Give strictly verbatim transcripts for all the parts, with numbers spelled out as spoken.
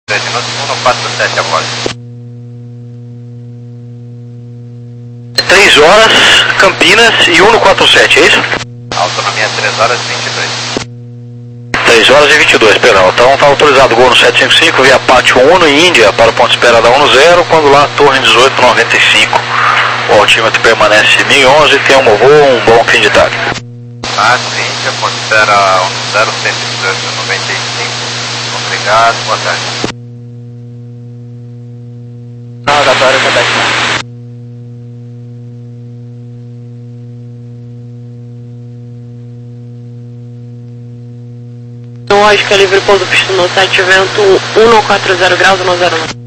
um quatro sete agora. três horas, Campinas e um quatro sete, é isso? Autonomia três horas e vinte e dois. três horas e vinte e dois, perdão. Então está autorizado o gol no sete cinco cinco via Pátio Uno e Índia para o ponto de espera da um zero, quando lá Torre dezoito noventa e cinco. O altímetro permanece mil e onze, tem um voo, um bom fim de tarde. Pátio Índia, ponto de espera um zero cento e dezoito noventa e cinco. Obrigado, boa tarde. Navegatório Quebec. Lógica, livre pouso, pista no sete, vento um quatro zero graus, um zero nove.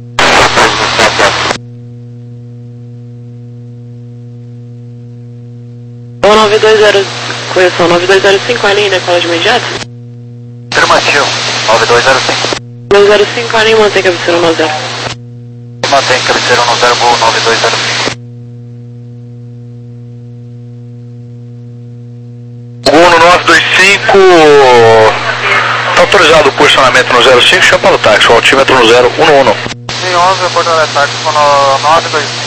O nove dois zero, correção, nove dois zero cinco, a linha decola de imediato? Afirmativo, nove dois zero cinco. nove zero cinco, a linha mantém cabeceira um zero. Mantém cabeceira um zero, gol nove dois zero cinco. Gol no nove dois cinco, está autorizado o posicionamento no zero cinco, chama para o táxi, o altímetro no zero um um. mil e onze, Porto Alegre, táxi no nove dois cinco.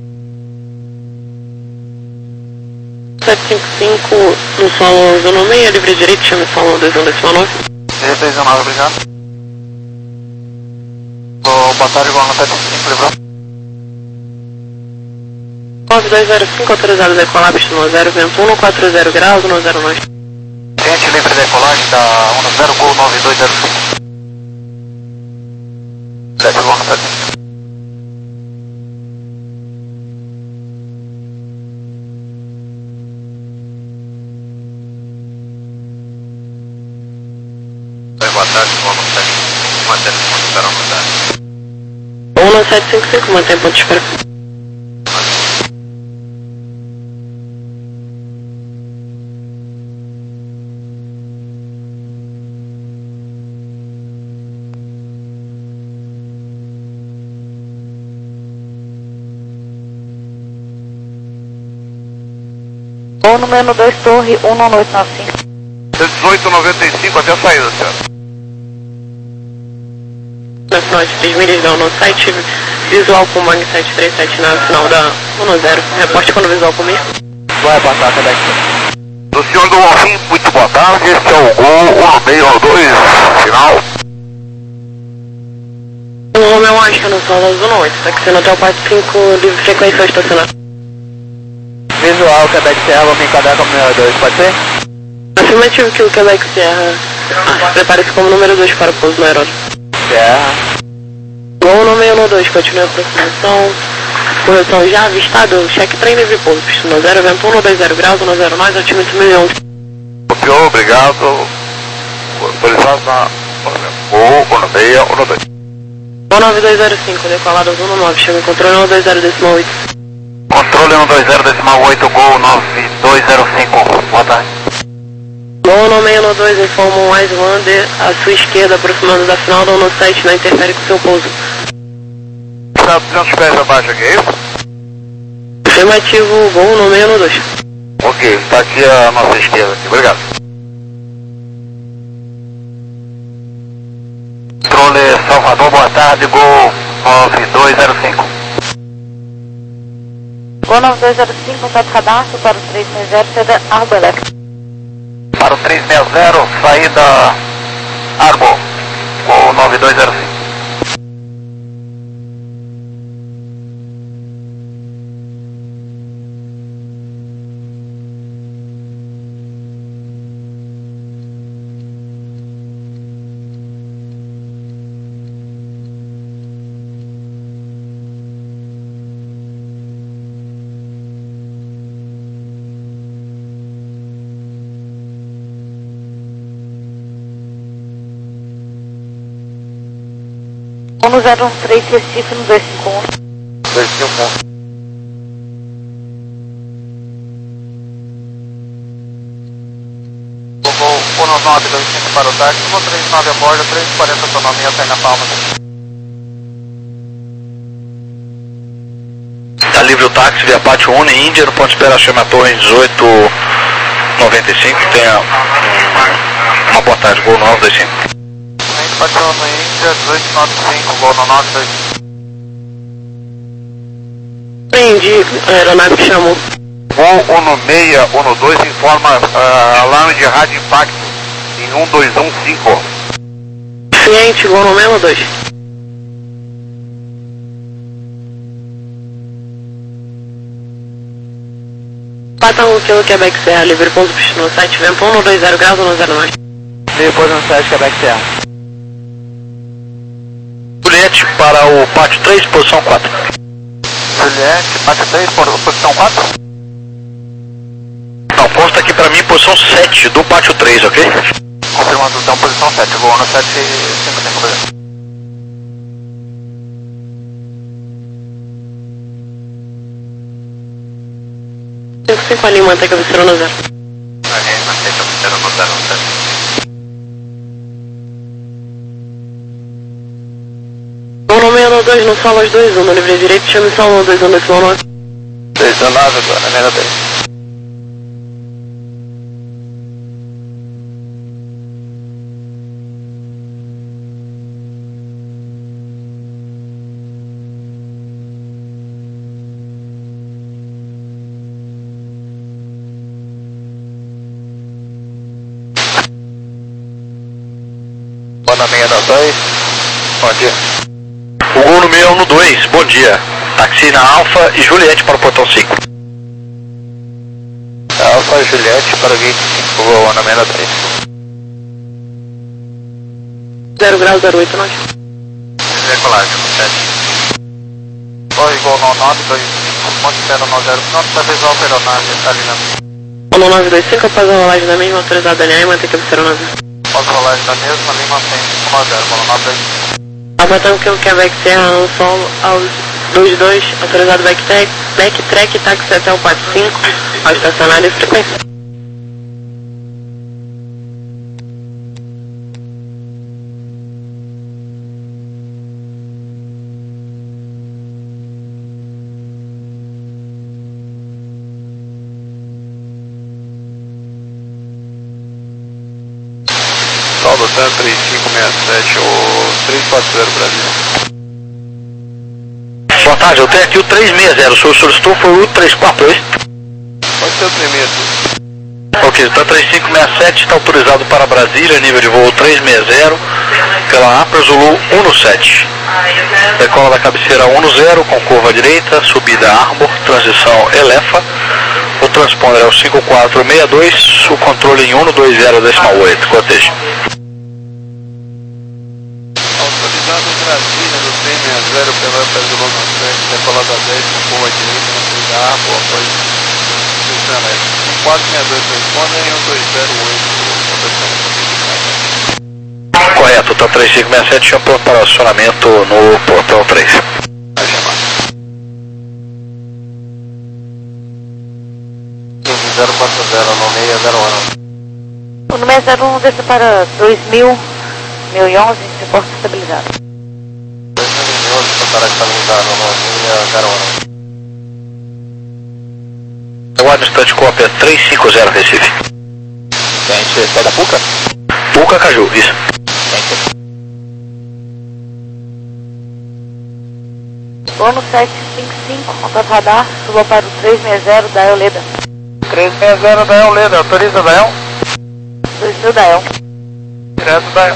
sete cinco cinco, no solo zona meia, livre direito, chama solo dois um decimal nove. dois um nove, obrigado. Boa tarde, igual no sete cinco cinco, lembrou? nove dois zero cinco, autorizado decolar, pista no zero, vento um quatro zero graus, um zero nove. Tente livre decolagem da um zero, gol nove dois zero cinco. sete igual no sete cinco. Boa tarde, vamos manter ponto de espera uma tarde. um no sete cinco cinco, mantém ponto de espera. Ou no menos dois Torre, um nove oito nove cinco. dezoito noventa e cinco até a saída, senhor. Nacional de três milhas da no site, visual com Mag sete três sete na final da um zero. Reporte quando visual comigo. Vai passar, Quebec. Do senhor do Alfim, muito boa tarde. Este é o gol um seis dois, final. O Romeu Oscar no solo zona oito, táxi no hotel parte cinco, livre frequência ao estacionar. Visual, Quebec Serra, vou me enquadrar como número dois, pode ser? Afirmativo que o Quebec Serra ah, prepare-se como número dois para o pouso no aeródromo. Serra. Gol no meio no dois, continua a aproximação. Correção já avistado, cheque trem livre pouso, pista no zero, vento um dois zero graus, um zero nove, altímetro mil e onze. Senhor, obrigado. Autorizado na gol um seis um dois. Gol nove dois zero cinco, decolado um nove, chama controle um dois zero decimal oito. Controle um dois zero decimal oito, gol nove dois zero cinco. Boa tarde. Gol no meio no dois, informa um Islander à sua esquerda, aproximando da final do no site, não interfere com seu pouso. Está duzentos pés abaixo aqui, é isso? Afirmativo, gol no meio no dois. Ok, está aqui a nossa esquerda. Aqui. Obrigado. Controle Salvador, boa tarde, gol nove dois zero cinco. Gol nove dois zero cinco, contato cadastro para o três seis zero, saída Arbo Elétrico. Para o três seis zero, saída Arbo, gol nove dois zero cinco. um zero um três, Recife no dois cinco um. dois cinco um. Vou no nove dois cinco para o táxi, vou três nove a bordo, três quarenta autonomia, sai na palma. Está livre o táxi via Pátio Uno e Índia, no ponto de espera chama Torre dezoito noventa e cinco, tenha uma boa tarde, gol nove dois cinco. Pate um no Índia, dezoito nove cinco, voo no nove dois. Entendi, a aeronave que chamou. Voo um no seis, um no dois, informa uh, alarme de rádio impacto em um dois um cinco. Ciente, voo no mesmo dois. Pata um quilo Quebec Serra, livre pouso pistão sete, vento um no dois zero graus, um zero nove. Livre pouso no sete, Quebec Serra. Juliette para o pátio três, posição quatro. Juliette, pátio três, posição quatro? Não, consta aqui para mim posição sete do pátio três, ok? Confirmando então, posição sete, voo no sete cinco cinco, beleza. cinco cinco ali, mantém cabeceira no zero. Ok, mantém cabeceira no zero sete. Voo no seis dois, no solo dois um, no livre direito, chame solo dois um, decimal nove. dois um nove agora, menos dois. Bom seis dois, bom dia. O gol no meio no dois, bom dia. Taxi na Alfa e Juliette para o portão cinco. Alfa, Juliette para o gate cinco, voo na menos três. zero graus, zero oito, nove. Decolagem no sete. Oi, gol no nove dois cinco, ponto zero nove zero, pronto para visual para a aeronave, está ali na... Voo no nove dois cinco, após a rolagem da mesma, autorizada L A e mantém cabeceira no zero. Após a rolagem da mesma, ali mantém cinco nove zero, gol no nove dois cinco. Abatendo que o Quebec Serra no solo aos dois dois, autorizado backtrack, backtrack, táxi até o quatro cinco, ao estacionário e frequência. Saldo Tan três cinco seis sete, o três quatro zero Brasil. Boa tarde, eu tenho aqui o três seis zero, o senhor solicitou foi o três quatro dois. Pode ser o primeiro. Ok, está três cinco seis sete, está autorizado para Brasília, nível de voo três seis zero, pela Apra Zulu um no sete. Decola da cabeceira um no zero, com curva à direita, subida Arbor, transição Elefa. O transponder é o cinco quatro seis dois, o controle em um no dois zero decimal oito, cotejo. Autorizado Brasília do três seis zero pela Apra Zulu um no sete, decola da dez, com curva à direita, na subida Arbor, após transição Elefa. um quatro seis dois transponder em um dois zero oito, Correto, está três cinco seis sete, chama para acionamento no portão três. zero quatro zero no seis zero um. O número zero um desce para dois mil, mil e onze, reporte estabilizado. dois mil e onze para estabilizado no seis zero um. Aguarde um instante, cópia três cinco zero Recife. Gente, esse é da Puca? Puca Caju, isso. Voo no sete cinco cinco, contato radar, suba para o três seis zero da Eoleda. três seis zero da Eoleda, autoriza da El? dois mil da El. Direto da El.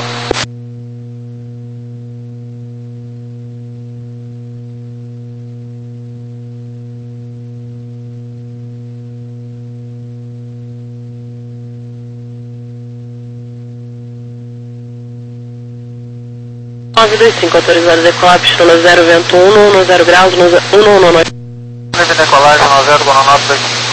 nove dois cinco, autorizado decolar, pistão no zero, vento um no zero graus, no um no nove. Livre decolagem no zero, no nove dois cinco.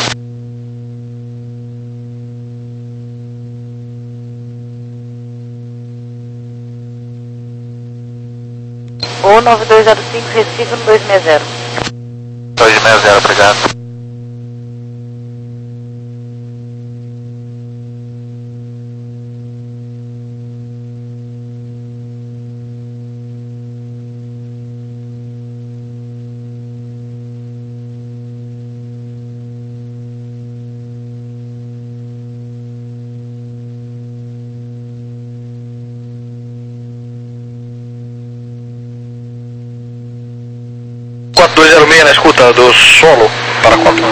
Ou nove dois zero cinco, Recife no dois seis zero. dois seis zero, obrigado. escuta do solo para quatro.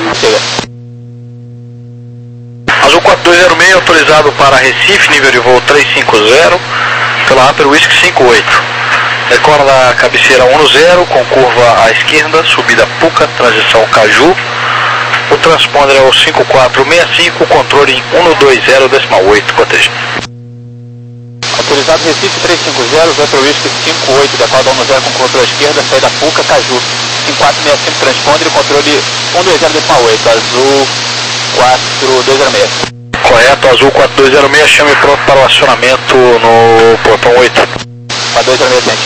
Azul quatro dois zero seis, autorizado para Recife, nível de voo trezentos e cinquenta, pela Upper Whisky cinquenta e oito. Decora da cabeceira dez, com curva à esquerda, subida Puca, transição Caju. O transponder é o cinco quatro seis cinco, controle em cento e vinte decimal oito, coteja. Autorizado Recife trezentos e cinquenta, Upper Whisky cinquenta e oito, decora da dez com controle à esquerda, saída Puca, Caju. cinco quatro seis cinco, transponder, controle cento e vinte decimal oito, Azul quatro dois zero seis. Correto, Azul quatro dois zero seis, chame pronto para o acionamento no portão oito. quatro dois zero seis,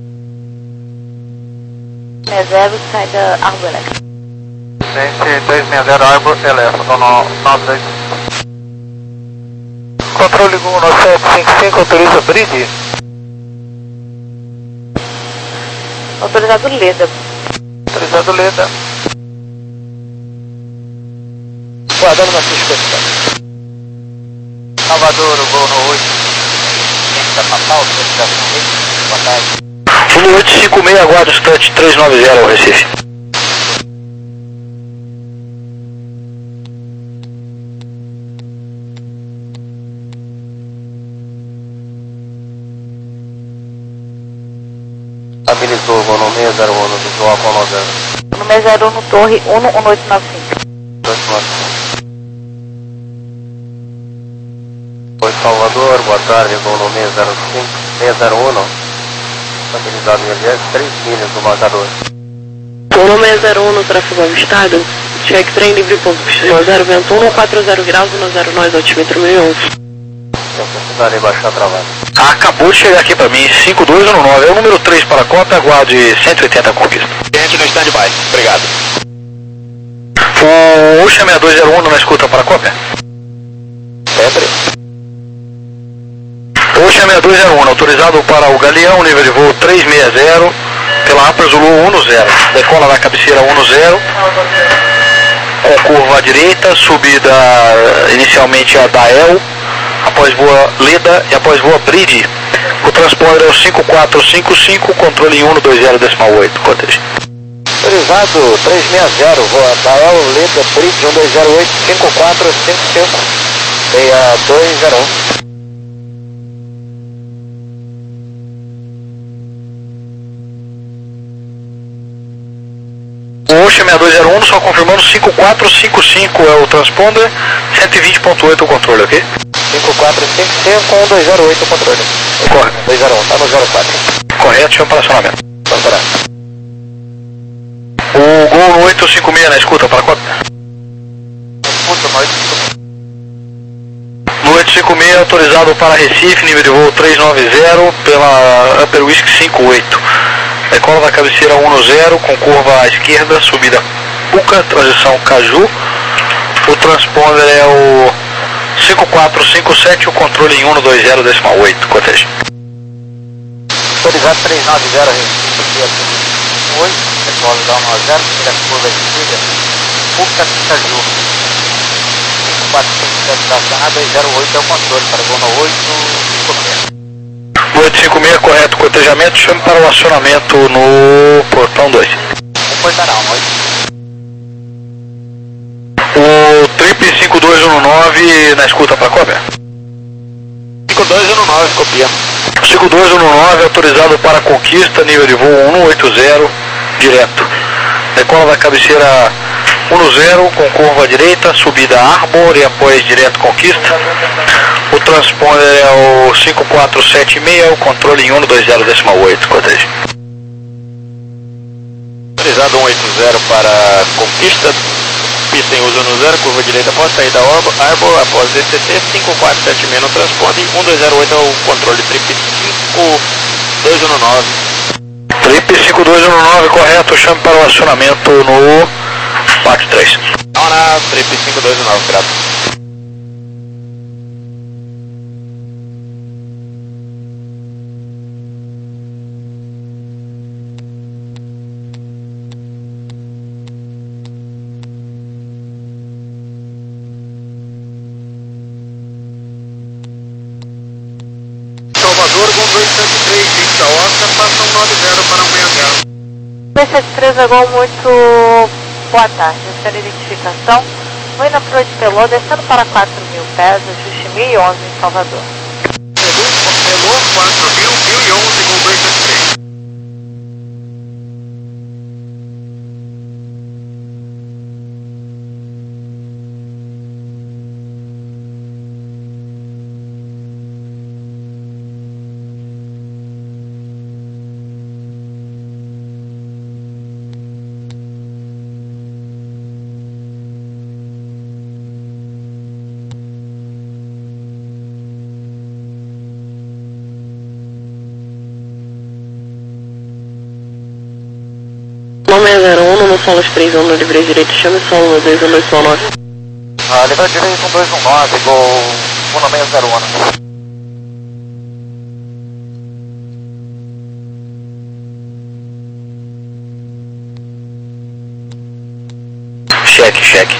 seis zero, saída Arbor Elétrica. Gente, dois seis zero Arbor Elétrica, nove dois. Controle um nove sete cinco cinco, autoriza Bridge. Autorizado Leda. Autorizado Leda. Guardando na sua inspeção. Salvador, o voo no oito. Quem está na pauta, boa tarde. Fundo oito cinco seis, aguardo instante trezentos e noventa, Recife. Habilitou o voo no seis zero um, no visual acomodando. No seis zero um, no Torre um um oito nove cinco. Oi, Salvador, boa tarde, voo no seis zero cinco, seis zero um, estabilizado em L S, três milhas do marcador. Voo no seis zero um no tráfego avistado, check trem livre ponto pistão zero, vento um quatro zero graus, no zero nós, altímetro mil e onze. Eu precisarei baixar a travada. Acabou de chegar aqui para mim, cinco dois um nove, é o número três para a cota, aguarde cento e oitenta conquista. Gente no stand-by, obrigado. O Ocean seis dois zero um na escuta para a cópia. Sempre. Ocean seis dois zero um, autorizado para o Galeão, nível de voo trezentos e sessenta, pela Upper Zulu dez. Decola da cabeceira dez, com curva à direita, subida inicialmente a Dael, após voa Leda e após voa Bridge. O transponder é o cinco quatro cinco cinco, controle em cento e vinte decimal oito, coteja. Autorizado trezentos e sessenta, voa Dael, Leda, Bridge um dois zero oito, cinco quatro cinco cinco, seis dois zero um. O Ocean seis dois zero um, só confirmando, cinco quatro cinco cinco é o transponder, cento e vinte ponto oito o controle, ok? cinco quatro cinco cinco, um dois zero oito o controle. Correto. dois zero um, tá no zero quatro. Correto, chama para acionamento. Vamos parar. O Gol oito cinco seis na escuta para a cópia. Escuta, nós. No oito cinco seis, autorizado para Recife, nível de voo trezentos e noventa, pela Upper Whisky cinquenta e oito. Decola da cabeceira dez, com curva à esquerda, subida Puca, transição Caju. O transponder é o cinco quatro cinco sete, o controle em cento e vinte decimal oito, coteja. Autorizado trezentos e noventa, Recife, oito, decola da dez, primeira curva à esquerda, Puca, Caju. cinco quatro cinco sete estacionado, dois zero oito é o controle para o voo oito cinco seis. oito cinco seis, correto, cotejamento, chame para o acionamento no portão dois. Um portarão, oito. O Trip cinco dois um nove na escuta para a cópia. cinco dois um nove, copia. cinco dois um nove, autorizado para conquista, nível de voo cento e oitenta, direto. Decola da cabeceira dez, com curva à direita, subida Arbor e após direto conquista. O transponder é o cinco quatro sete seis, o controle em cento e vinte decimal oito, coteja. Autorizado cento e oitenta para conquista, pista em uso no zero, curva direita após saída Arbor, Arbor após D C T, cinco quatro sete seis no transponder, cento e vinte é o controle, trip cinco dois um nove. Trip cinco dois um nove, correto, chame para o acionamento no parte três. Não, na trip cinco dois um nove, grato. Salvador, voo dois sete três, vinte da Oscar, passa um nove zero para um seis zero. dois sete três é gol muito boa tarde. Essa era a identificação. Vou na Proa de Pelô, descendo para quatro mil pés, ajuste mil e onze em Salvador. Pelô, quatro mil, mil e onze com dois sete três. Nome é zero um, no solo três um, no livre direito, chame solo no dois um dois nove. Ah, livre direito um dois um nove, gol um seis zero um. Cheque, cheque.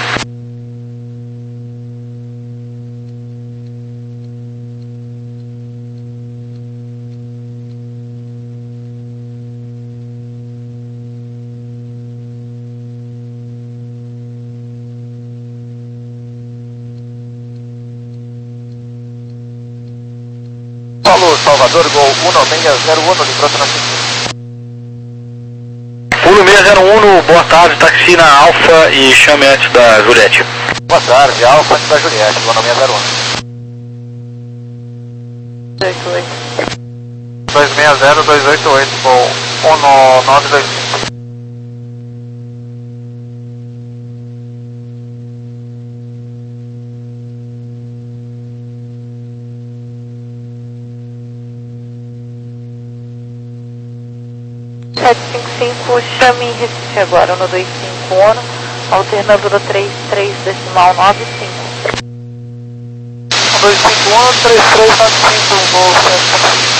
Solo Salvador, gol um seis zero um, livrou na um seis zero um, boa tarde, táxi na Alfa e chame antes da Juliette. Boa tarde, Alfa antes da Juliette, gol seis zero um. dois seis zero dois oito oito, gol um nove dois cinco. sete cinco cinco, chame em Recife agora, no dois cinco um, alternando no três três decimal nove cinco. dois cinco um, três três nove cinco, gol sete.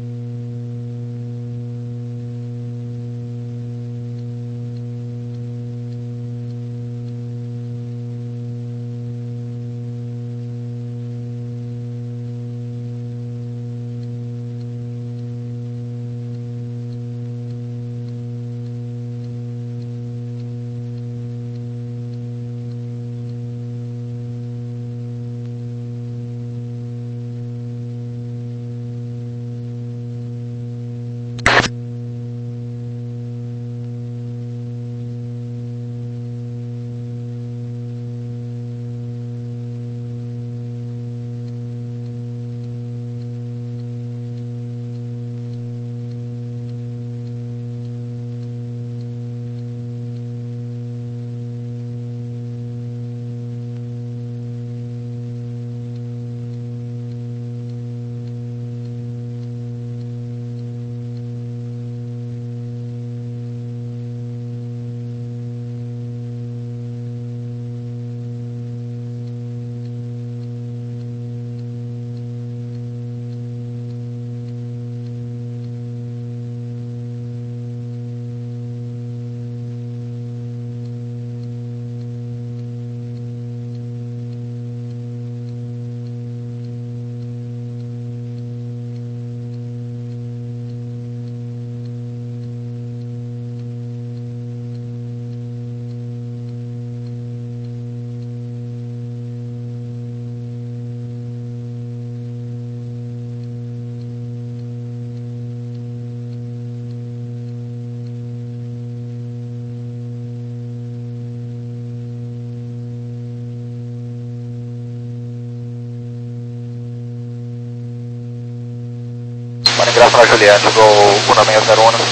Ingresso na Juliette, gol um seis zero um.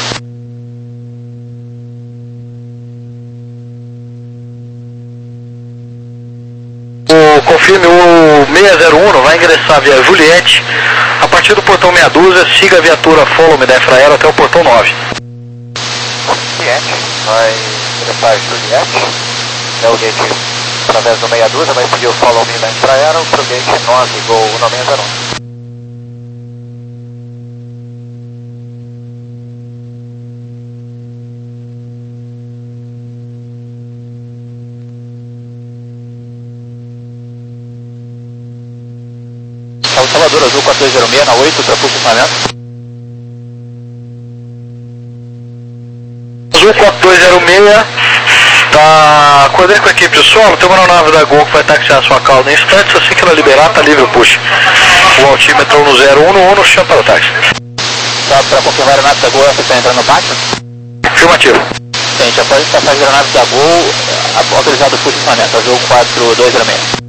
O confirme o seis zero um, vai ingressar via Juliette. A partir do portão meia dúzia, siga a viatura Follow Me da Infraero até o portão nove. Juliette, vai ingressar Juliette. É o gate através do meia dúzia, vai seguir o Follow Me da Infraero para o gate nove, gol um seis zero um. Salvador Azul quatro dois zero seis na oito, ultrapasso o Azul quatro dois zero seis, tá coordenando com a equipe de solo, tem uma aeronave da Gol que vai taxiar a sua cauda em instantes, assim que ela liberar, tá livre o push. O altímetro no zero um um, chama para o táxi. Só para confirmar, a aeronave da Gol, você está entrando no pátio? Afirmativo. Gente, após passagem da aeronave da Gol, autorizado o posicionamento, Azul quatro dois zero seis.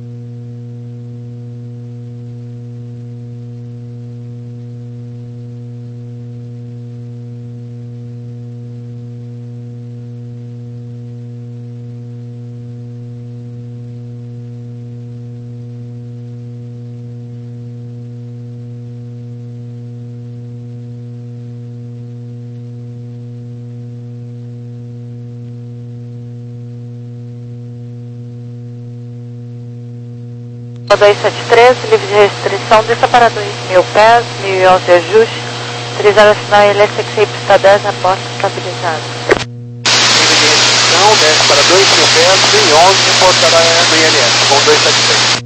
dois sete três, livre de restrição, desça para dois mil pés, mil e onze ajuste, três horas final L S X pista dez, aposta estabilizada. Livre de restrição, desce para dois mil pés, mil e onze, reportará do I L S, com dois sete três.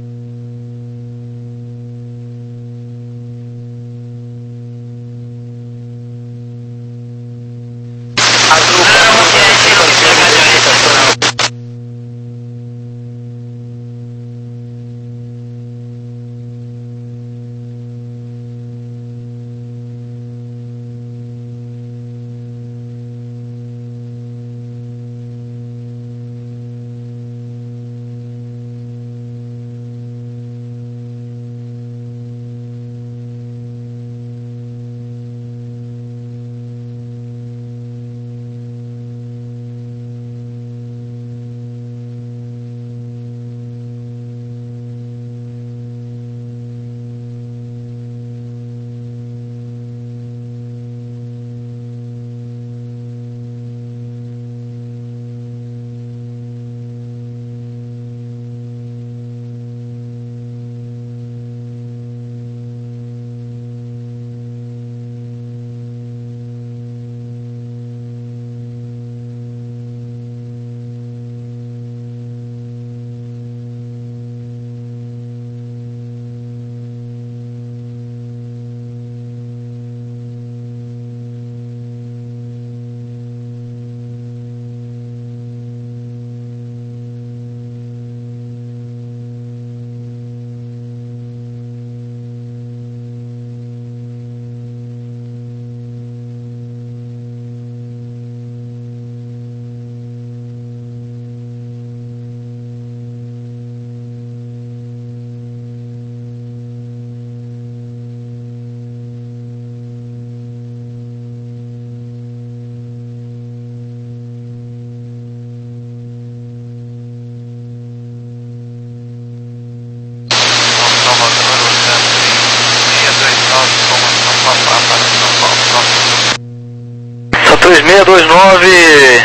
três seis dois nove,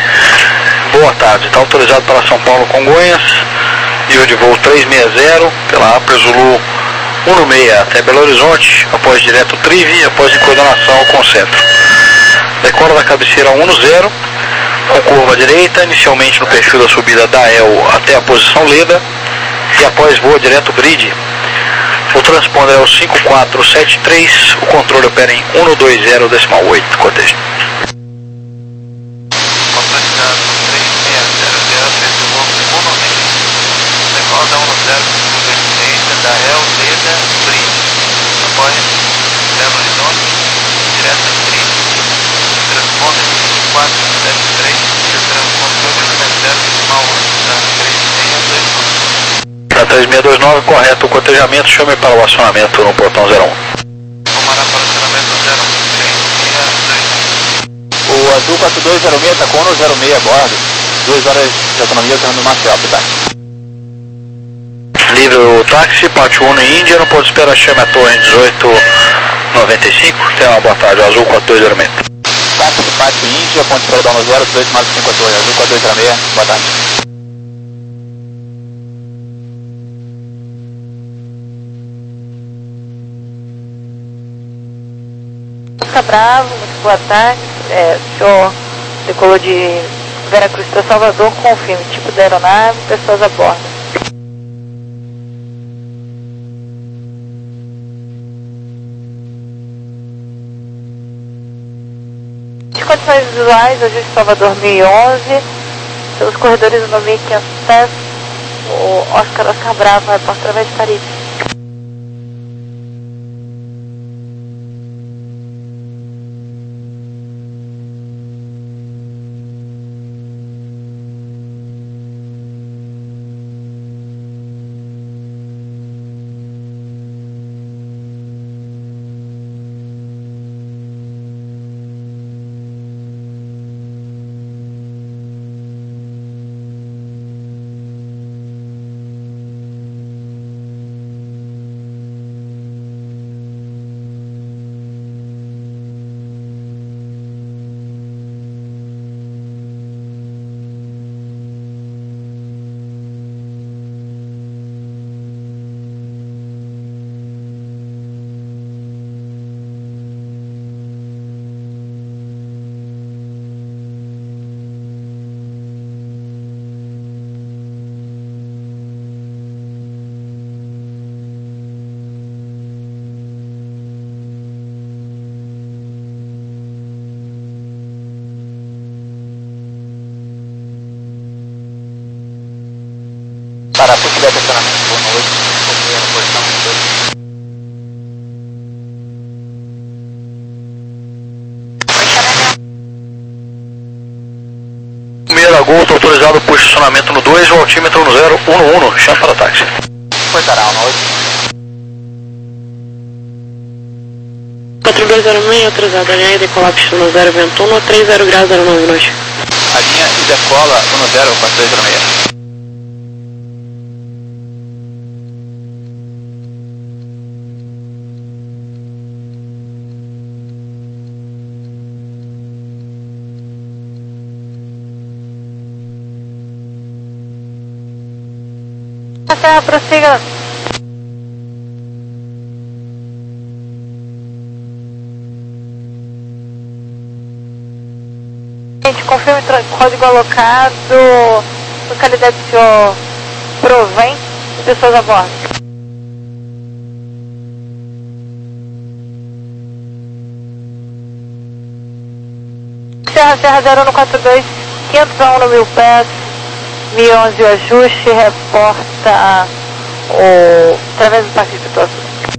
boa tarde, está autorizado para São Paulo Congonhas, nível de voo três seis zero, pela Apple Zulu um seis até Belo Horizonte, após direto Trivi, após em coordenação com o centro. Decola da cabeceira um zero, com curva direita, inicialmente no perfil da subida da E L até a posição Leda, e após voa direto Grid. O transponder é o cinco quatro sete três, o controle opera em um dois zero decimal oito, cortejo. Decola um zero, curva direita da E L Leda Grid, após Belo Horizonte, direto Grid. Transponder cinco quatro sete três, controle zero decimal oito, da três seis dois nove. Da três seis dois nove, correto o cotejamento, chame para o acionamento no portão zero um. Tomará para o acionamento zero um três seis dois. O Azul quatro dois zero seis está com o zero seis a bordo, duas horas de autonomia, tornando no Marcial, tá? Livre o táxi, parte um em Índia, não pode esperar, chame a torre dezoito noventa e cinco, tenha uma boa tarde, Azul quatro dois zero seis. Táxi, pátio Índia, ponte para dar no zero, dezoito mais cinco a torre, Azul quatro dois zero seis, boa tarde. Costa Bravo, muito boa tarde, é, o senhor decolou de Veracruz para Salvador, confirme tipo da aeronave, pessoas a bordo. informações visuais, ajuste Salvador mil e onze, pelos corredores do mil e quinhentos pés, o Oscar Oscar Bravo vai para através de Caribe. Para possibilidade de estacionamento, boa noite, na posição dois. Primeira Gol, está autorizado por estacionamento no dois, o altímetro no zero um um, chama para táxi. Portará, uma noite. quatro dois zero seis, autorizado, alinha e decolar pista no zero, vento um, três zero graus, zero nove noite. A linha e decola um zero quatro dois zero seis. Serra, prossiga. Gente, confirme o código alocado, localidade do senhor Provém e pessoas a bordo. Serra, Serra zero um quatro dois, quinhentos a um no mil pés. mil e onze o ajuste, reporta o através do táxi de Pituaçu.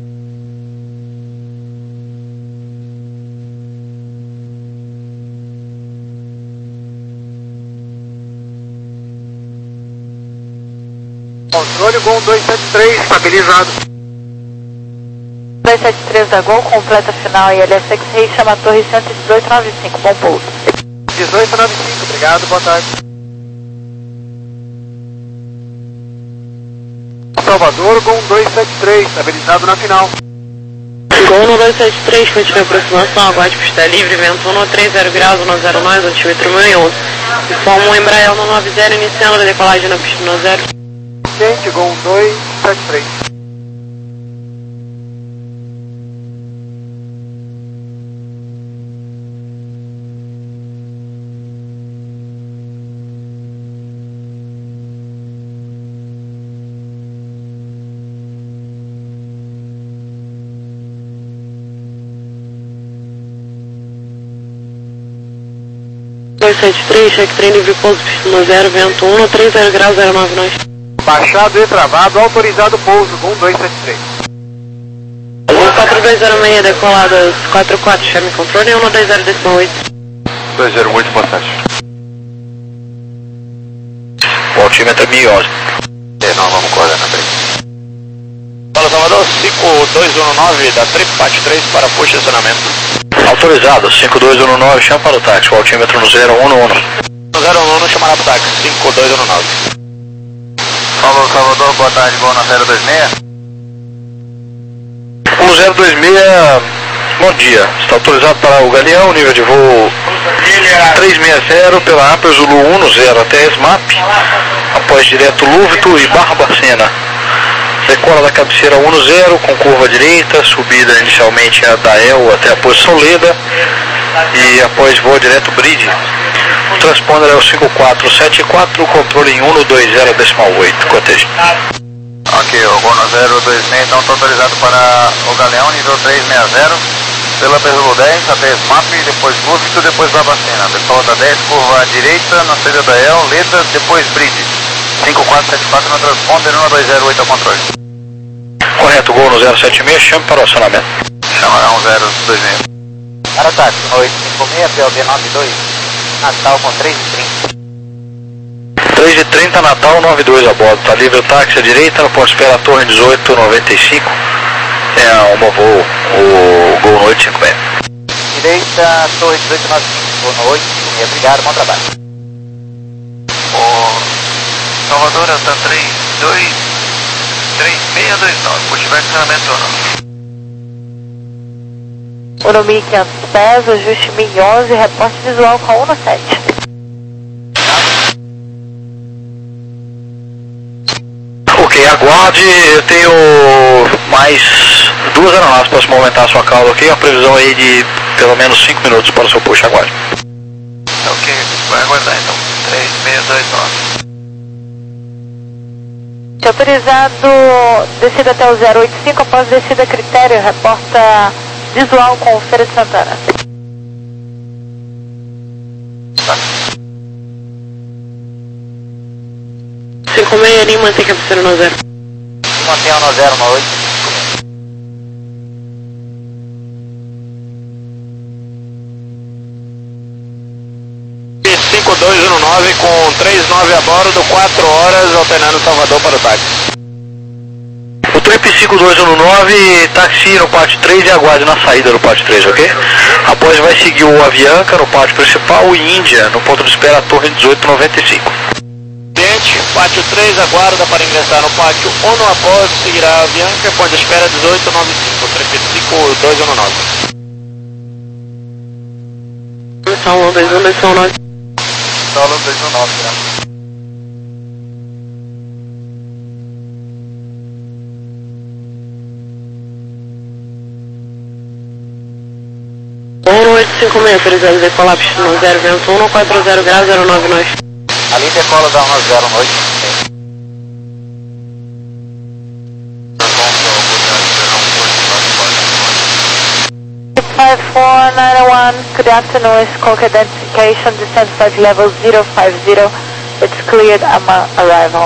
Controle Gol dois sete três, estabilizado. dois sete três da Gol, completa final I L S X Rei, chama a torre cento e dezoito noventa e cinco, bom pouso. dezoito noventa e cinco, obrigado, boa tarde. Salvador, Gol dois sete três, estabilizado na final. Gol no dois sete três, continua a aproximação, aguarde pista livre, vento um, três zero graus, um zero nove, altímetro mil e onze. Informa o Embraer um nove zero, iniciando a decolagem na pista no zero. Quente, Gol dois sete três. dois sete três, cheque trem livre pouso, pista no zero, vento um, três zero graus, zero nove nove. Baixado e travado, autorizado pouso, Gol dois sete três. Gol quatro dois zero seis, decoladas quatro quatro, chame controle e um dois zero decimal oito. dois zero oito, boa tarde. O altímetro é mil e onze. E não, vamos correr na frente. Fala Salvador, cinco dois um nove da Trip Pat três para push estacionamento. Autorizado, cinco dois um nove, chama para o táxi, o altímetro no zero um um. No zero um um, chamará para o táxi, cinco dois um nove. Falou Salvador, boa tarde, Gol na zero dois seis. O zero dois seis, bom dia, está autorizado para o Galeão, nível de voo trezentos e sessenta pela Aper Zulu um zero até SMAP, após direto Lúvito e Barra Bacena. Decola da cabeceira um zero com curva direita, subida inicialmente a da El até a posição Leda e após voo direto Bridge. O transponder é o cinco quatro sete quatro, controle em um dois zero decimal oito, cortejo. Ok, o Gol na zero dois seis, então está autorizado para o Galeão, nível trezentos e sessenta, Pela Berlo dez, até S M A P, depois Gúvito, depois Babacena. Decola da dez, curva à direita, na saída da El, Leda, depois Bridge. cinco quatro sete quatro na transponder, um dois zero oito ao controle. Correto, Gol no zero sete seis, chame para o acionamento. Chama um zero dois seis. Para táxi, oito cinco seis, P L D nove dois, Natal com três e trinta. três e trinta, Natal, nove dois a bordo. Está livre o táxi à direita, no ponto de espera Torre dezoito noventa e cinco. Tem uma voo, o Gol no oito cinco seis. Direita, Torre dezoito noventa e cinco, Gol no oito cinco seis. Obrigado, bom trabalho. O Salvador, está três dois três seis dois nove, pushback acionamento ou não? Uno mil e quinhentos pés, ajuste mil e onze, reporte visual com um no sete. Ok, aguarde, eu tenho mais duas aeronaves para se movimentar a sua cauda, ok? Uma previsão aí de pelo menos cinco minutos para o seu push, aguarde. Ok, vai aguardar então, três seis dois nove. Autorizado, descida até o zero oito cinco, após descida critério, reporta visual com Feira de Santana. Tá. cinco seis Lima, mantém captura no zero. Mantenha no zero no oito. cinco dois um nove com três nove a bordo, quatro horas, alternando Salvador para o táxi. O Trip cinco dois um nove, taxi no pátio três e aguarde na saída do pátio três, ok? Após vai seguir o Avianca no pátio principal e Índia no ponto de espera Torre dezoito noventa e cinco. Cliente, pátio três, aguarda para ingressar no pátio um, após seguirá a Avianca, ponto de espera dezoito noventa e cinco, Trip cinco dois um nove. São dois um dois um nove. Solo dois um nove, né? um oito cinco seis, autorizado decolar no zero vento um, quatro zero grau zero nove nove. Ali decola da um zero no oito. five four nine one, good afternoon, Squawk identification, descent flight level zero five zero, it's cleared, I'm uh, arrival.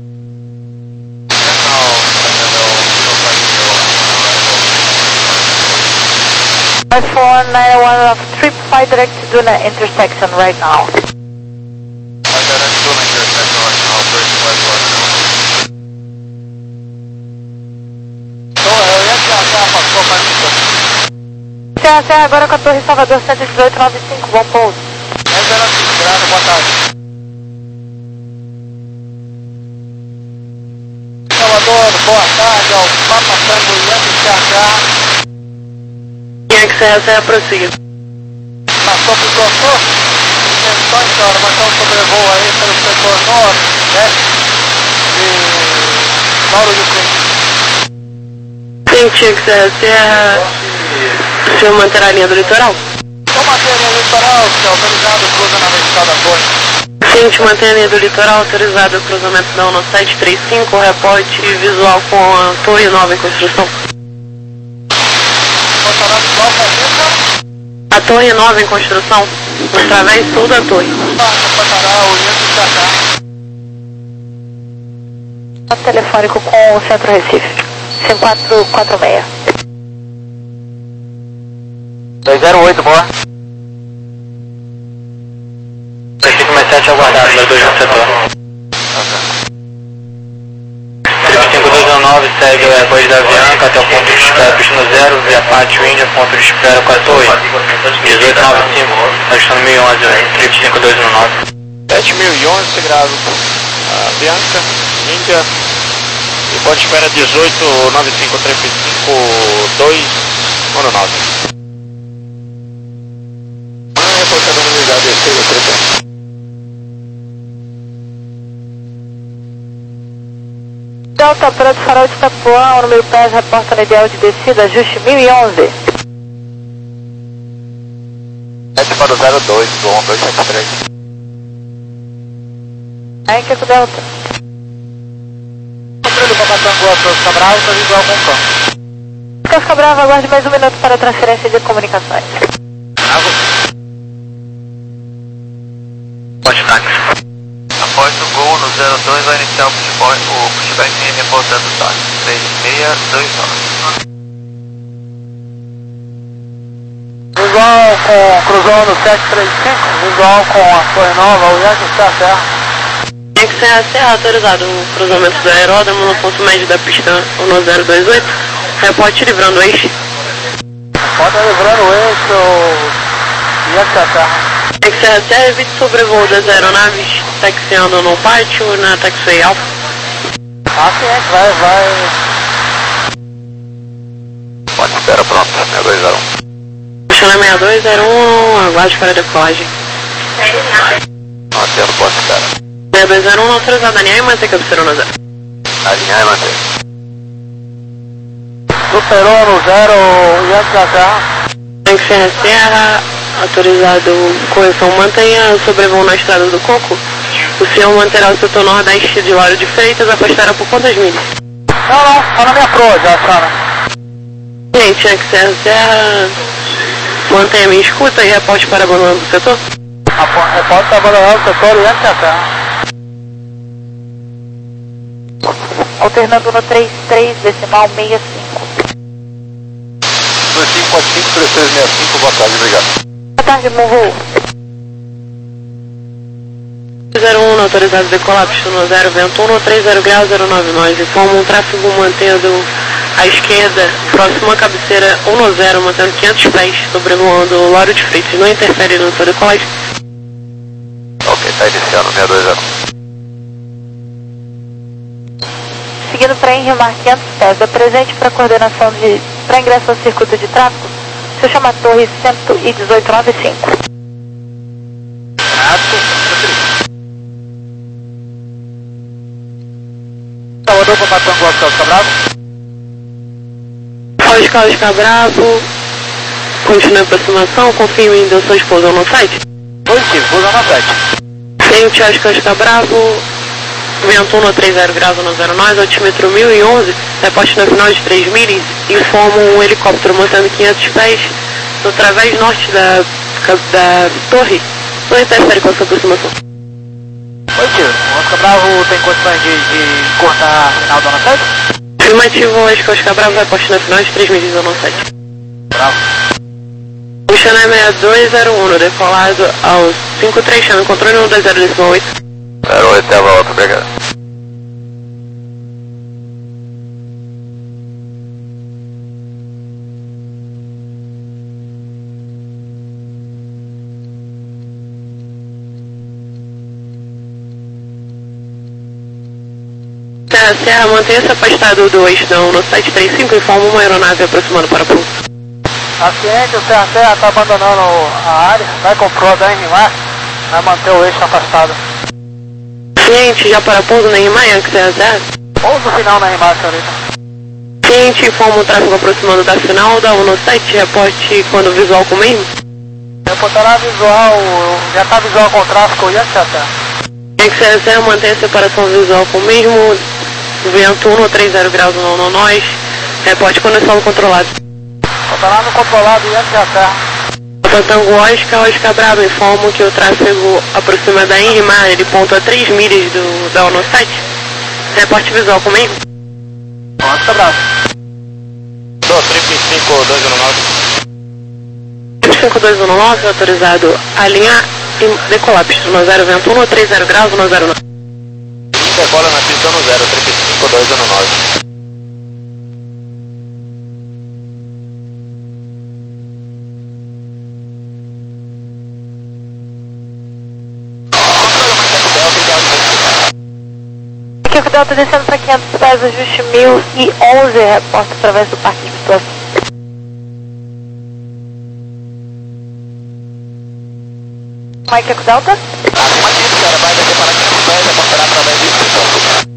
five four nine one of trip flight direct to Duna intersection right now. Serra Serra agora com a Torre Salvador cento e dezoito noventa e cinco, bom pouso. Boa tarde. Salvador, boa tarde, ao Papa Tango Yankee C H. Yankee Serra Serra, prossiga. Passou pro doutor, intenções, senhora, marcar um sobrevoo aí pelo setor norte, leste de Lauro de Frente. Sim, Yankee Serra Serra, o senhor manterá a linha do litoral? Vou manter a linha do litoral, senhor, autorizado, cruza na vertical da torre. Sim, te mantém a linha do litoral, autorizado o cruzamento da um sete três cinco, reporte visual com a torre nova em construção. Funcionando igual pra gente, A torre nova em construção, através sul da torre. passará o Yankee C H. Telefônico com o Centro Recife, cinco quatro quatro seis. dois zero oito, boa. cinco mais sete aguardado, número dois no setor. Trip cinco dois um nove segue o airport da Avianca até o ponto de espera Pistino zero, via pátio Índia, ponto de espera com a torre dezoito noventa e cinco, ajustando mil e onze, Trip cinco dois um nove. sete mil e onze graus, a Bianca, Índia, e ponto de espera dezoito noventa e cinco, Trip cinco dois um nove. Reportador unidade terceira, três. Delta Pronto, farol de Itapuã, número pés, reporta no ideal de descida, ajuste mil e onze. sete para o zero dois, bom, dois sete três. Aí que é com o Delta. Controle para Batango, Souza Cabral, está visual com o campo. Oscar Bravo, aguarde mais um minuto para a transferência de comunicações. Bravo. Pode táxi. Após o gol no zero dois, vai iniciar o pushback, o pushback reportando o táxi. três seis dois nove. Visual com cruzão no sete três cinco, visual com a Torre Nova, o Yankee Serra Serra. Yankee Serra Serra, autorizado o cruzamento do aeródromo no ponto médio da pista um zero dois oito. Reporte livrando o eixo. Pode livrando o eixo, o Yankee Serra Serra. Yankee Serra Serra, evite sobrevoo das aeronaves taxiando no pátio na taxiway Alpha. Ah, sim, vai, vai. Pode espera pronto, seis dois zero um. Chana seis dois zero um, aguarde para a decolagem. Não atendo, pode espera. seis dois zero um, autorizado, alinhar e manter cabeceira no zero. Alinhar e manter. Superou no zero, Yankee Serra Serra. Yankee Serra Serra, autorizado correção, mantenha o sobrevoo na estrada do Coco. O senhor manterá o setor nordeste de Lauro de Freitas, afastará por quantas milhas? Não, não, tá na minha proa já, Sana. Gente, Yankee Serra Serra, mantenha a minha escuta e reporte para abandono do setor. Repórter abandonando o setor Yankee Serra Serra. Alternando no três três, decimal sessenta e cinco. dois cinco quatro cinco três três seis cinco, boa tarde, obrigado. Boa tarde, Morro. zero um, autorizado decolar, pista no zero, vento um, três zero graus, zero nove nós. Informa um tráfego mantendo à esquerda, próximo à cabeceira um zero, mantendo quinhentos pés, sobrevoando o Lauro de Freitas. Não interfere no seu decolagem. Ok, tá iniciando, seis dois zero um. Seguindo para enrimar quinhentos pés, apresente para coordenação de... para ingresso ao circuito de tráfego, se chama Torre cento e dezoito noventa e cinco. Salvador para Matango, Oscar Bravo. Oscar, Oscar Bravo, continue a aproximação, confirme em deu sua explosão no site. Positivo, explosão no site. Frente, Oscar, Oscar Bravo, vento um, três zero graus, no zero nós, altímetro mil e onze, reposte na final de três milhas, informa um helicóptero mantendo quinhentos pés no través norte da, da torre, não interfere com a sua aproximação. Positivo, o Oscar Bravo tem condições de, de cortar a final do ano sete? Afirmativo, Oscar, Oscar Bravo, reposte na final de três milhas do ano sete. Bravo. O Xané seis dois zero um, decolado ao cinco três, chama controle um dois zero decimal oito. zero oito, até a volta, obrigado. Serra Serra, mantenha-se afastado do eixo da um no sete três cinco, informa uma aeronave aproximando para pouso. Aciente, o Serra Serra está abandonando a área, vai com proa da Enrimar, vai manter o eixo afastado. Ciente, já para pouso na Enrimar, Yankee Serra Serra. Pouso final na Enrimar, senhorita. Ciente, informa o tráfego aproximando da final da um no sete, reporte quando visual com o mesmo. Reportará visual, já está visual com o tráfego, Yankee Serra Serra. Yankee Serra Serra, mantém a separação visual com o mesmo, vento um, três zero graus, no no nós, reporte conexão controlado. Reportará no controlado, Yankee Serra Serra. Tango Oscar, Oscar Bravo, informo que o tráfego aproxima da Enrimar, ele pontua três milhas do, da ONU sete. Reporte visual comigo. Oscar Bravo. Tô, triplo cinco dois um nove. cinco dois um nove, autorizado a alinhar e decolar, pista no zero, vento um, três zero graus, no zero nove. Decola na pista no zero, triplo cinco dois um nove. Aqui o Delta descendo para quinhentos pés, ajuste mil e onze, reporta através do parque de situação. Mike, Eco Delta? Afirmativo, cara, vai descer para quinhentos pés, reportará através disso, pessoal.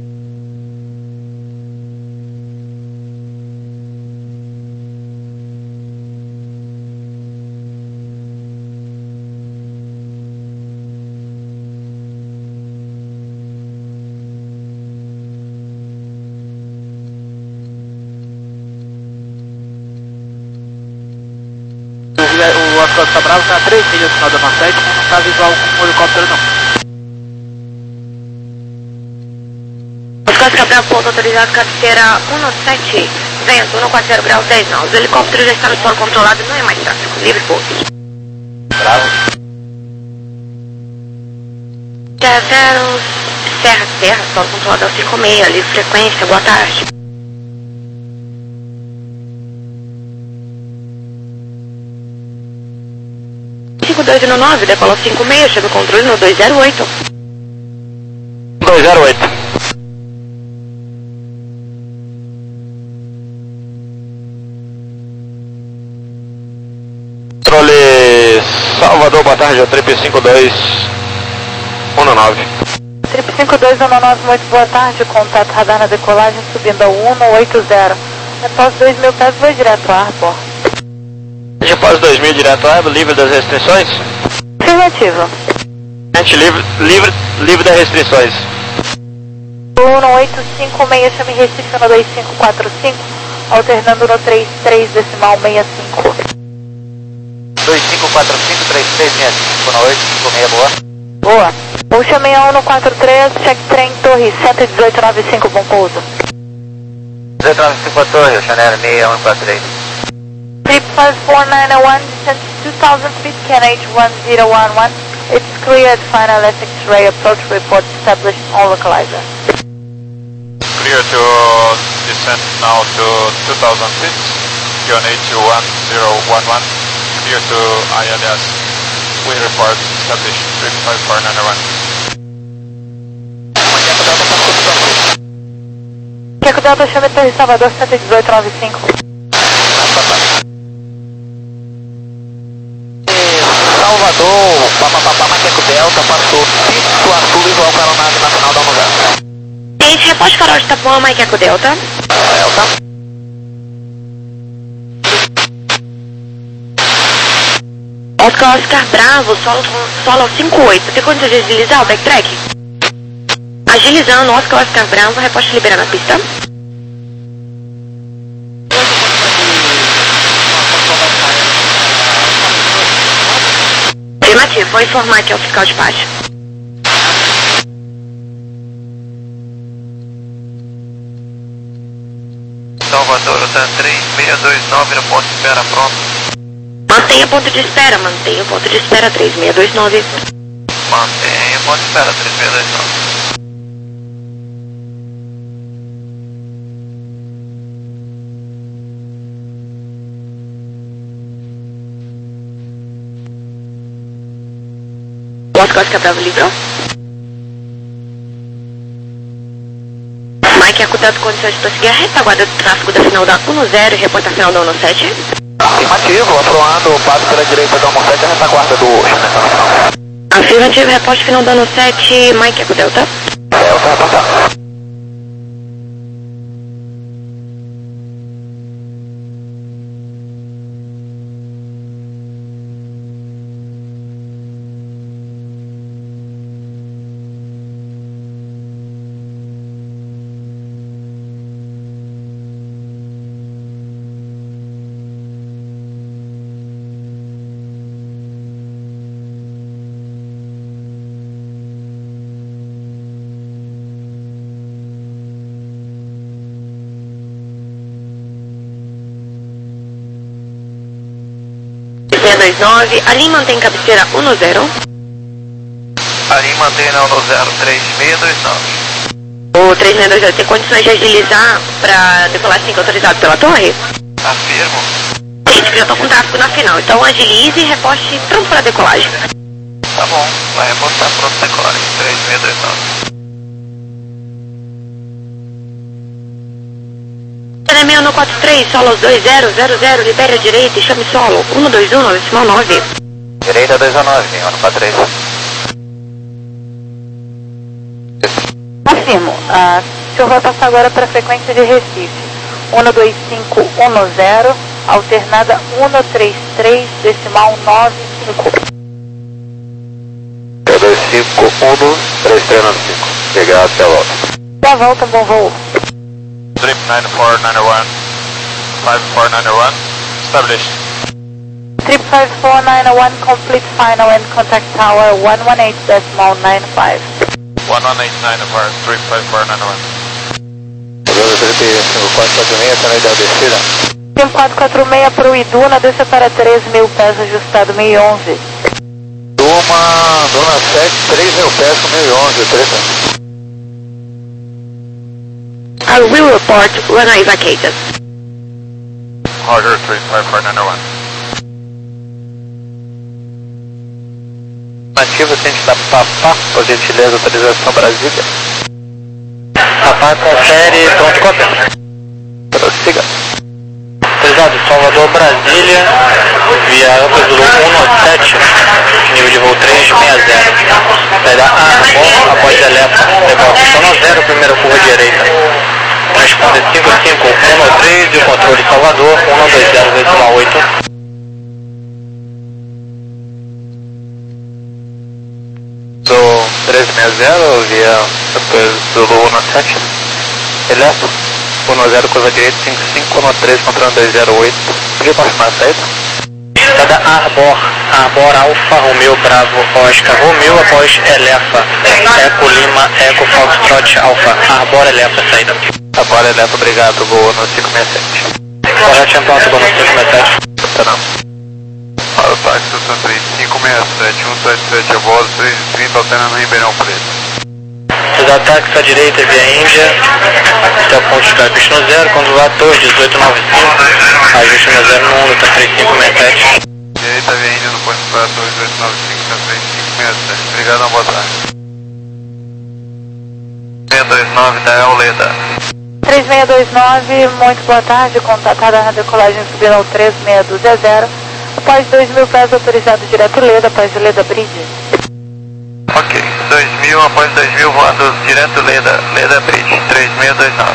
Costa Brava está a três milhas do final da nove sete, mas não está visual com o helicóptero não. Oscar Bravo, ponto autorizado, carteira um sete, vento um quatro zero graus dez nós. O helicóptero já está no solo controlado, não é mais tráfego. Livre pouso. Bravo. Terra zero, Serra, Serra, solo controlado ao cinco seis, livre frequência, boa tarde. cinco dois um nove, decola cinco seis, chama o controle no dois zero oito. dois zero oito. Controle Salvador, boa tarde, é o trip cinco dois um nove. Trip cinco dois um nove, muito boa tarde, contato radar na decolagem subindo ao um oito zero. Após dois mil pés, vai direto ao ar, pô. Após dois mil direto ao ar, livre das restrições? Afirmativo. Gente, livre, livre, livre das restrições. um oito cinco seis, chame Recife no dois cinco quatro cinco, alternando no trinta e três decimal sessenta e cinco. dois cinco quatro cinco, três três seis cinco, oito cinco seis, boa. Boa. Vou chamar um no quatro três, check trem, torre cento e dezoito noventa e cinco, bom pouso. dezoito noventa e cinco, torre, Chanel seis um quatro três. Trip five four nine one, descent two thousand feet, K N H one zero one one. It's cleared, final S X-ray approach report established on localizer. Clear to descent now to two thousand feet, K N H one zero one one. Clear to I L S. We report established trip five four nine one. Queco Delta, chame Torre Salvador cento e dezoito noventa e cinco. Salvador, papapá, Maqueco Delta, passou fixo a sul igual para a aeronave nacional da lugar. Gente, reposte farol de Tapuã, Maqueco Delta. Delta. Oscar Oscar Bravo, solo, solo cinco oito. Tem condições de agilizar o backtrack? Agilizando, Oscar Oscar Bravo, reposte liberando a pista. Afirmativo, vou informar aqui ao fiscal de pátio. Salvador, tá três seis dois nove no ponto de espera pronto. Mantenha ponto de espera, mantenha ponto de espera três seis dois nove. Mantenha ponto de espera três seis dois nove. Oscar Oscar Bravo livrou. Mike, acudado condições de prosseguir a retaguarda do tráfego da final da um zero e reporta a final da um sete. Afirmativo, aprovando, passo pela direita da um sete, a retaguarda do Chanel. Afirmativo, reporte final da um sete, Mike, Eco Delta. Delta, reportado. seis dois nove, ali mantém cabeceira um zero. Ali mantém na um zero três seis dois nove. O três seis dois zero tem condições de agilizar para decolar assim autorizado pela torre? Afirmo. Gente, já estou com tráfego na final, então agilize e reposte pronto para decolagem. Tá bom, vai repostar pronto decolagem três seis dois nove. Seis um quatro três, solo dois zero zero zero, libere a direita e chame solo um dois um nove nove. Direita dois um nove, um quatro três. Afirmo, ah, o senhor vai passar agora para a frequência de Recife. um dois cinco um zero, alternada um três três, decimal nove cinco. um dois cinco um três três nove cinco. Obrigado, até a volta. Até a volta, bom voo. Trip nine four nine one, five four nine one, established. Trip five four nine one, complete final and contact tower one one eight decimal nine five. one one eight nine var, trip five four nine one. cinco quatro quatro seis, tá na ideal descida? cinco quatro quatro seis para o Iduna, desça para três mil pés, ajustado mil e onze. Duma, Duna sete, três mil pés com mil e onze, treta. I will report runway vacated. Roger, trip five four nine one. Nativa, tente da Papá, por gentileza, autorização Brasília. Papá, confere, pronto, cópia. Prossiga. Autorizado, Salvador, Brasília, via Amplo Zulu um sete, nível de voo três seis zero. Saída A, bom, após Elefa, decola pistão zero, primeira curva direita. Responde cinco cinco um três e o controle Salvador, um dois zero decimal oito. Do três seis zero, via Zulu um sete, Elefa, um zero, curva direita, cinco cinco um três, controle dois zero oito. Podia confirmar a saída? Saída Arbor, Arbor Alfa, Romeo Bravo, Oscar, Romeo após Elefa, Eco Lima, Eco Foxtrot Alfa, Arbor Elefa, saída. Arbor Elefa, obrigado, voo no cinco seis sete. Correto, champion, voo no cinco seis sete. Tá não. Para o táxi Santa Três, cinco seis sete, um sete sete a bordo, três e trinta, alternando Ribeirão Preto. Os ataques à direita via Índia, até o ponto de Skype, pista no zero, controlar Torre dezoito noventa e cinco, ajuste no zero no um, luta três cinco seis sete. Direita via Índia no ponto de Skype, dezoito noventa e cinco, Santa Três, cinco seis sete. Obrigado, uma boa tarde. seis dois nove da El Leda. três seis dois nove, muito boa tarde, contatada na decolagem subindo ao três seis um dois zero. Após dois mil pés, autorizado direto Leda, após Leda Bridge. Ok, dois mil, após dois mil, voando direto Leda, Leda Bridge, três seis dois nove.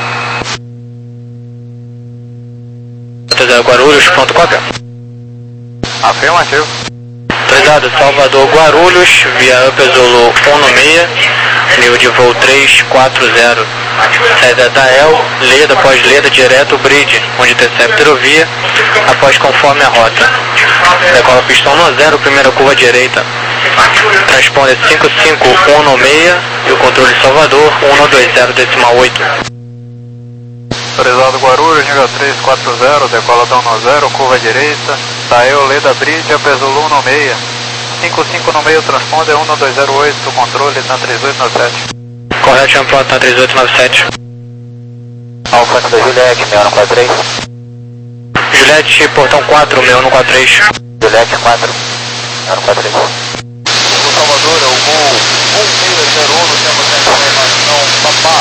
Autorizado Guarulhos, pronto, cópia. Afirmativo. Autorizado Salvador Guarulhos, via Upper Zulu um seis, nível de voo três quatro zero. Saída da El, Leda após Leda, direto Bridge, onde interceptor via, após conforme a rota. Decola pistão no zero, primeira curva direita. Transponder cinco cinco um seis e o controle Salvador um dois zero decimal oito. Autorizado Guarulhos, nível três quatro zero, decola da um zero, curva direita, da El Leda Bridge, Apesulu um seis. cinco cinco no meio, transponder um dois zero oito, controle na três oito nove sete. Correto, champion, na três oito nove sete. Alfa da Juliette, seis um quatro três. Juliette, portão quatro, seis um quatro três. Juliette quatro, seis um quatro três. O Salvador é o voo um seis zero um, no tempo de informação, Papá.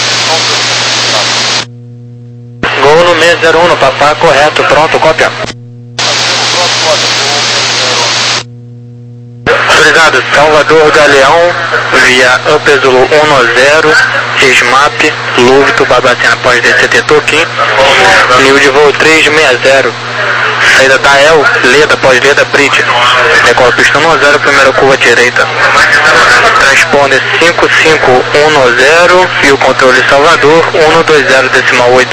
Gol no seis zero um no Papá, correto, pronto, cópia. Autorizado Salvador Galeão, via Upper Zulu um zero, Smap, Lúvito, Barbacena, após D C T Toquim, nível de voo três seis zero. Saída da El, Leda, após Leda Bridge, decola pistão no zero, primeira curva direita. Transponder cinco cinco um zero e o controle Salvador um dois zero decimal oito.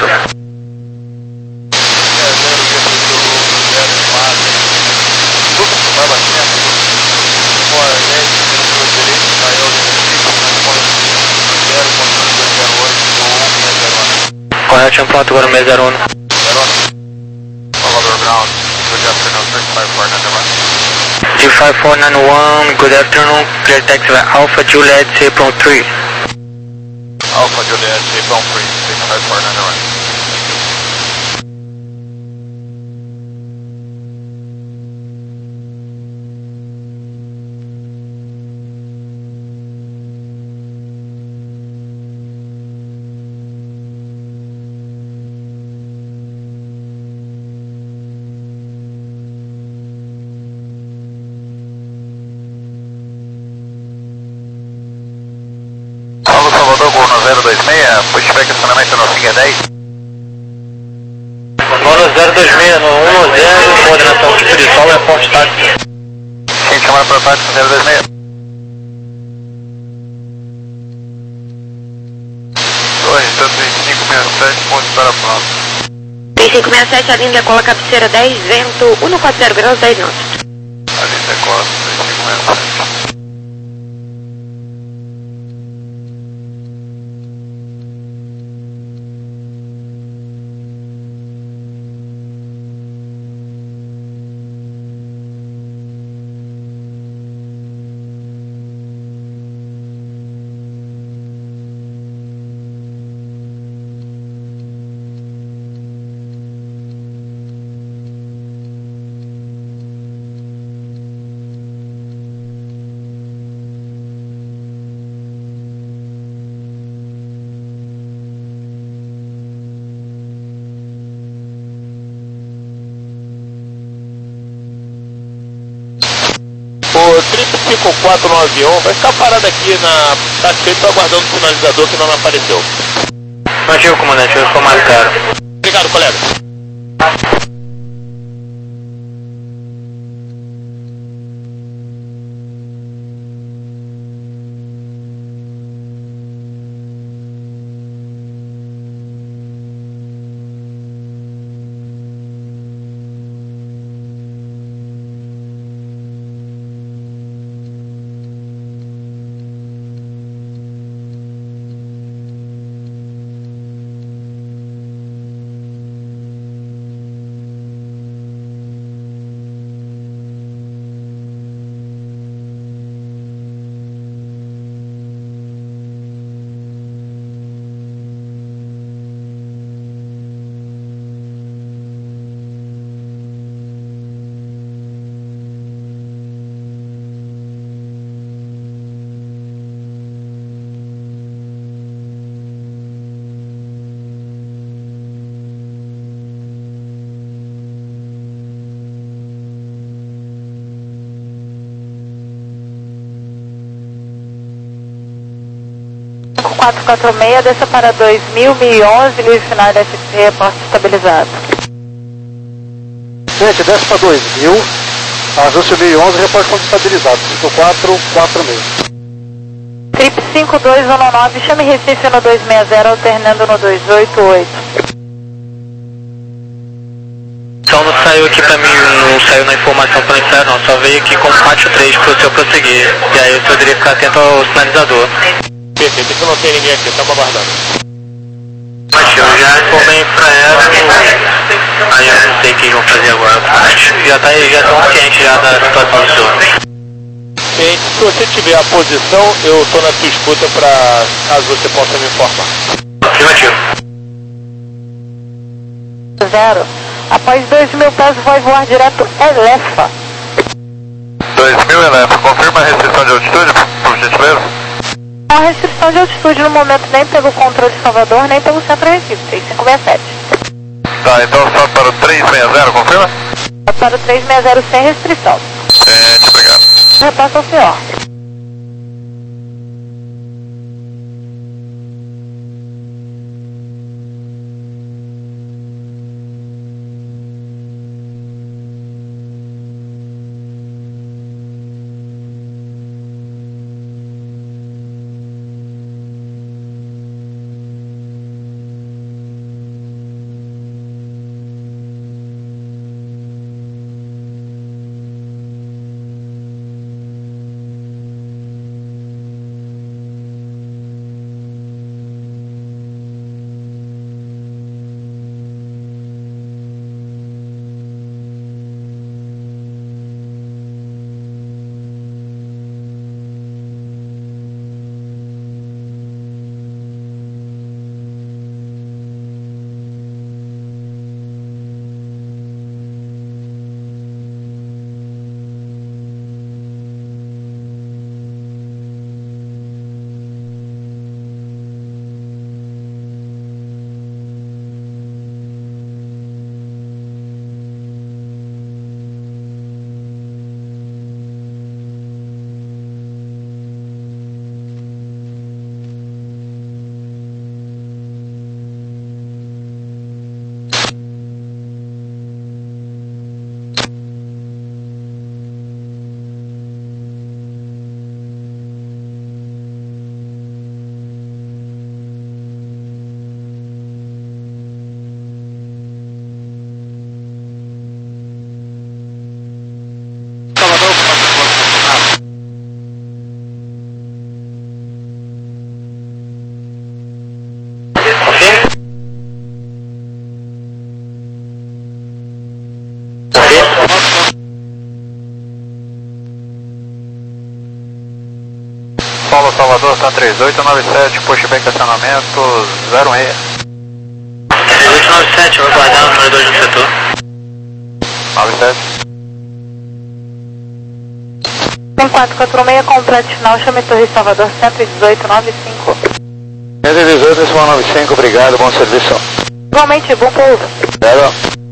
Correto, champion, agora seis zero um. Salvador Ground, good afternoon, trip five four nine one. G five four nine one, good afternoon, clear taxi by Alpha Juliet, April three. Alpha Juliet, April three, trip five four nine one. Salvador, Gol no zero dois seis, pushback estacionamento no Finger dez. Gol no zero dois seis, no um zero, coordenação tipo de sol é Forte Táxi. Quem chamar para táxi zero dois seis. Torre, Santa cinco seis sete, ponto para pronto. três cinco seis sete, a linha decola cabeceira dez, vento um quatro zero graus, dez knots. Ali decola três cinco seis sete. O triplo cinco quatro no avião vai ficar parado aqui na taxeta aguardando o sinalizador que não apareceu. Negativo, comandante, eu estou marcado. Obrigado, colega. quatro quatro seis, desça para dois mil, mil e onze, livre final da F P, reporte estabilizado. Gente, desce para dois mil, ajuste mil e onze, reporte ponto estabilizado, cinco quatro quatro seis. Trip cinco dois um nove, chame Recife no dois seis zero, alternando no dois oito oito. Então não saiu aqui pra mim, não saiu na informação pra entrar não, só veio aqui com pátio três pro senhor prosseguir. E aí o senhor deveria ficar atento ao sinalizador. Perfeito, que não tem ninguém aqui, estamos aguardando. Mas eu já informei pra ela, aí eu não sei o que vão fazer agora. Já tá, já estão cientes já da situação do senhor. Bem, se você tiver a posição, eu estou na sua escuta para caso você possa me informar. Afirmativo. Zero. Após dois mil pés, vai voar direto Elefa. dois mil Elefa, confirma a restrição de altitude, por gentileza? A restrição de altitude no momento nem pelo controle de Salvador, nem pelo centro Recife, três cinco seis sete. Tá, então só para o três seis zero, confirma? Para o três seis zero sem restrição. Gente, obrigado. Repassa ao senhor. Paulo Salvador, tá três oito nove sete, pushback acionamento zero seis. três oito nove sete, vai guardar o número dois no setor. nove sete. Tem quatro quatro seis, completo final, chame Torre Salvador, cento e dezoito nove cinco. cento e dezoito, nove cinco, obrigado, bom serviço. Igualmente, bom pouso. Zero.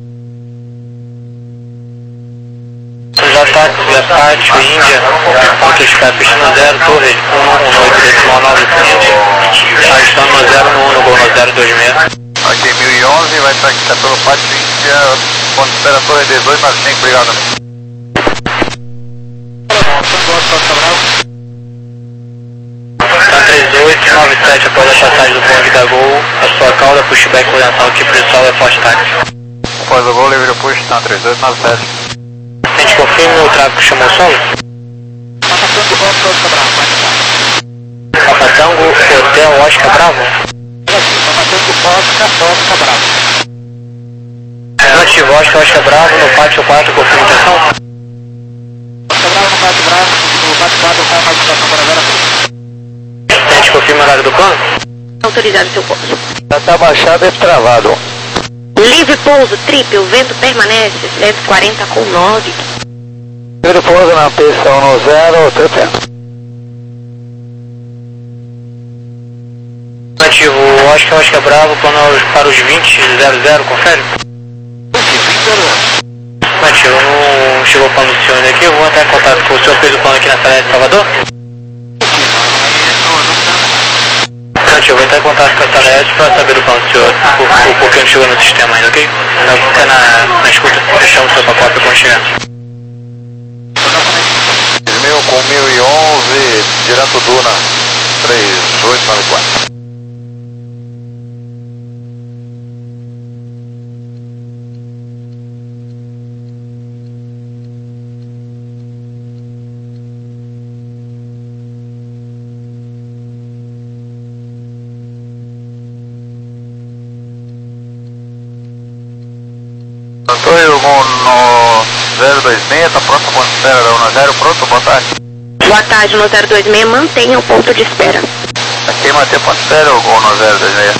J Lepat, Índia, ponto Sky, piscina zero, torre um um oito, decimal nove cinco. Ajustando zero no um, no gol no zero dois seis. Ok, mil e onze, vai estar aqui, tá pelo Pátio Índia, ponto de espera torre dezoito nove cinco, obrigado. Tá três oito nove sete, após a passagem do bonde da Gol, a sua cauda, pushback, coordenação aqui pro solo é forte táxi. Após o gol, livre push, tá três oito nove sete. A gente confirma o tráfego chamou solo? Papa Tango, Hotel Oscar Bravo? Relativo Oscar, Oscar Bravo, no pátio quatro, confirmação? Oscar Bravo no pátio Bravo, no pátio quatro, o carro mais estação para Vera Cruz. A gente confirma o horário do plano? Autorizado seu pouso. Já tá baixado e travado. Livre pouso, triplo, vento permanece, cento e quarenta com nove. Livre pouso na pista um no zero, triplo. Relativo Oscar, Oscar Bravo, plano para os vinte zero zero, confere? Relativo, não chegou o plano do senhor aqui, eu vou entrar em contato com o senhor, fez o plano aqui na cidade de Salvador? Eu vou entrar em contato com a Salete para saber do plano do senhor, o, o porquê não chegou no sistema ainda, ok? Então fica na, na escuta, deixamos o seu pacote quando chegar. mil com mil e onze, direto Duna, três oito nove quatro. Torre no zero dois seis, tá pronto, ponto de espera no zero, pronto, boa tarde. Boa tarde, no zero dois seis, mantenha o ponto de espera. Aqui manter ponto de espera ou gol no zero dois seis?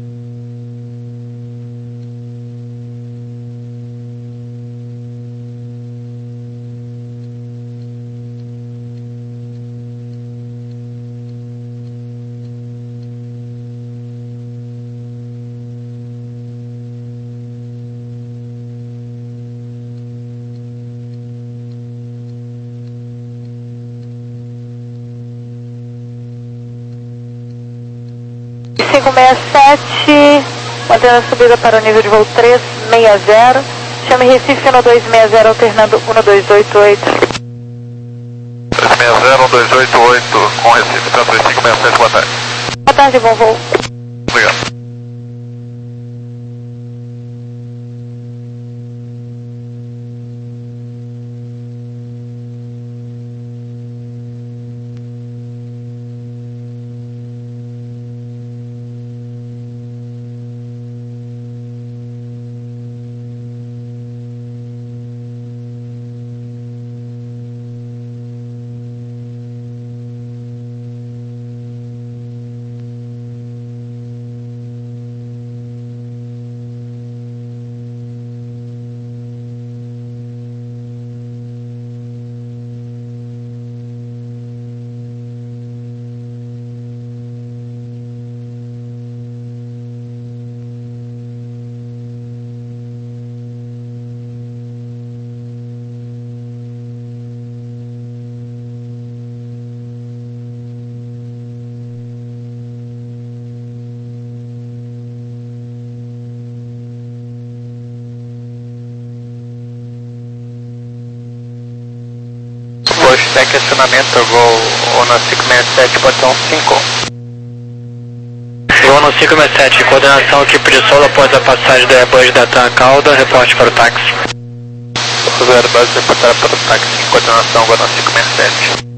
cinco seis sete, mantendo a subida para o nível de voo três seis zero. Chame Recife no dois seis zero, alternando um dois oito oito. dois seis zero, um dois oito oito, com Recife, três cinco seis sete, boa tarde. Boa tarde, bom voo. Obrigado. Pushback acionamento, gol ONU cinco seis sete, botão cinco. ONU cinco seis sete, coordenação equipe de solo após a passagem da Airbus da TAM Cauda, reporte para o táxi. zero dois, reportar para o táxi, coordenação ONU cinco seis sete.